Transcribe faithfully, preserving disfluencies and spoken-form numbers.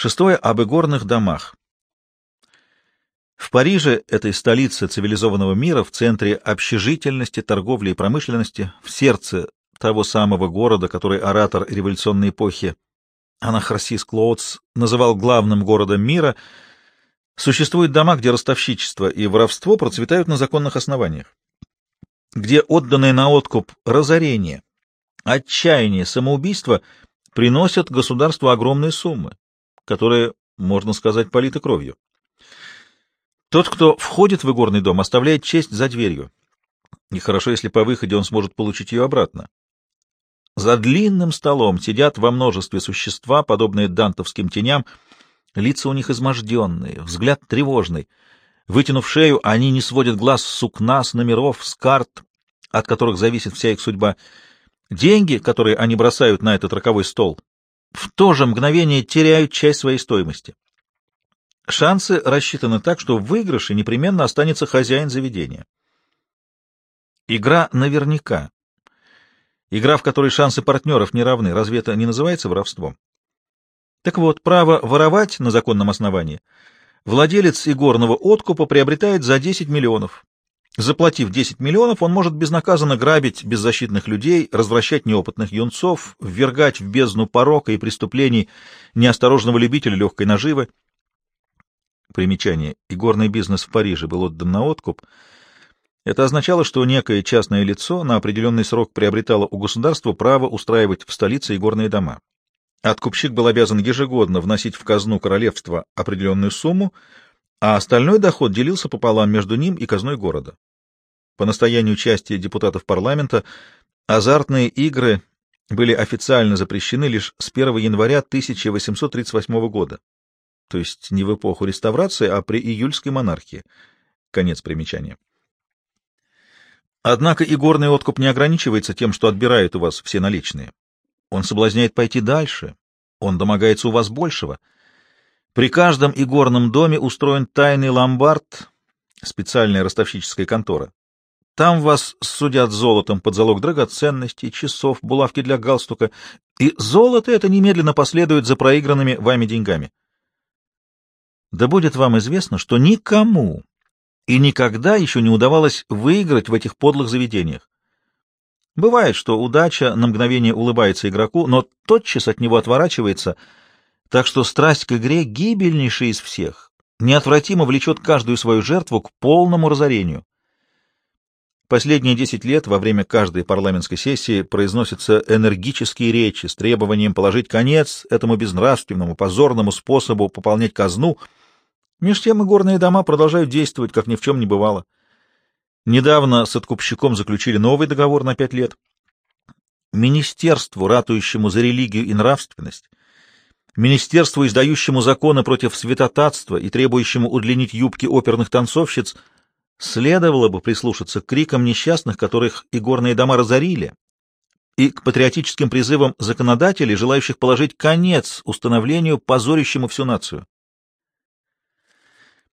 Шестое — об игорных домах. В Париже, этой столице цивилизованного мира, в центре общежительности, торговли и промышленности, в сердце того самого города, который оратор революционной эпохи Анахарсис Клоудс называл главным городом мира, существуют дома, где ростовщичество и воровство процветают на законных основаниях, где отданные на откуп разорение, отчаяние, самоубийство приносят государству огромные суммы, которые, можно сказать, политы кровью. Тот, кто входит в игорный дом, оставляет честь за дверью, и хорошо, если по выходе он сможет получить ее обратно. За длинным столом сидят во множестве существа, подобные дантовским теням, лица у них изможденные, взгляд тревожный. Вытянув шею, они не сводят глаз с сукна, с номеров, с карт, от которых зависит вся их судьба. Деньги, которые они бросают на этот роковой стол, в то же мгновение теряют часть своей стоимости. Шансы рассчитаны так, что в выигрыше непременно останется хозяин заведения. Игра наверняка. Игра, в которой шансы партнеров не равны. Разве это не называется воровством? Так вот, право воровать на законном основании владелец игорного откупа приобретает за десять миллионов. Заплатив десять миллионов, он может безнаказанно грабить беззащитных людей, развращать неопытных юнцов, ввергать в бездну порока и преступлений неосторожного любителя легкой наживы. Примечание. Игорный бизнес в Париже был отдан на откуп. Это означало, что некое частное лицо на определенный срок приобретало у государства право устраивать в столице игорные дома. Откупщик был обязан ежегодно вносить в казну королевства определенную сумму, а остальной доход делился пополам между ним и казной города. По настоянию части депутатов парламента азартные игры были официально запрещены лишь с первого января тысяча восемьсот тридцать восьмого года. То есть не в эпоху реставрации, а при июльской монархии. Конец примечания. Однако игорный откуп не ограничивается тем, что отбирает у вас все наличные. Он соблазняет пойти дальше, он домогается у вас большего. При каждом игорном доме устроен тайный ломбард, специальная ростовщическая контора. Там вас судят золотом под залог драгоценностей, часов, булавки для галстука, и золото это немедленно последует за проигранными вами деньгами. Да будет вам известно, что никому и никогда еще не удавалось выиграть в этих подлых заведениях. Бывает, что удача на мгновение улыбается игроку, но тотчас от него отворачивается, так что страсть к игре, гибельнейшая из всех, неотвратимо влечет каждую свою жертву к полному разорению. Последние десять лет во время каждой парламентской сессии произносятся энергические речи с требованием положить конец этому безнравственному, позорному способу пополнять казну. Меж тем игорные дома продолжают действовать, как ни в чем не бывало. Недавно с откупщиком заключили новый договор на пять лет. Министерству, ратующему за религию и нравственность, министерству, издающему законы против святотатства и требующему удлинить юбки оперных танцовщиц, следовало бы прислушаться к крикам несчастных, которых игорные дома разорили, и к патриотическим призывам законодателей, желающих положить конец установлению, позорящему всю нацию.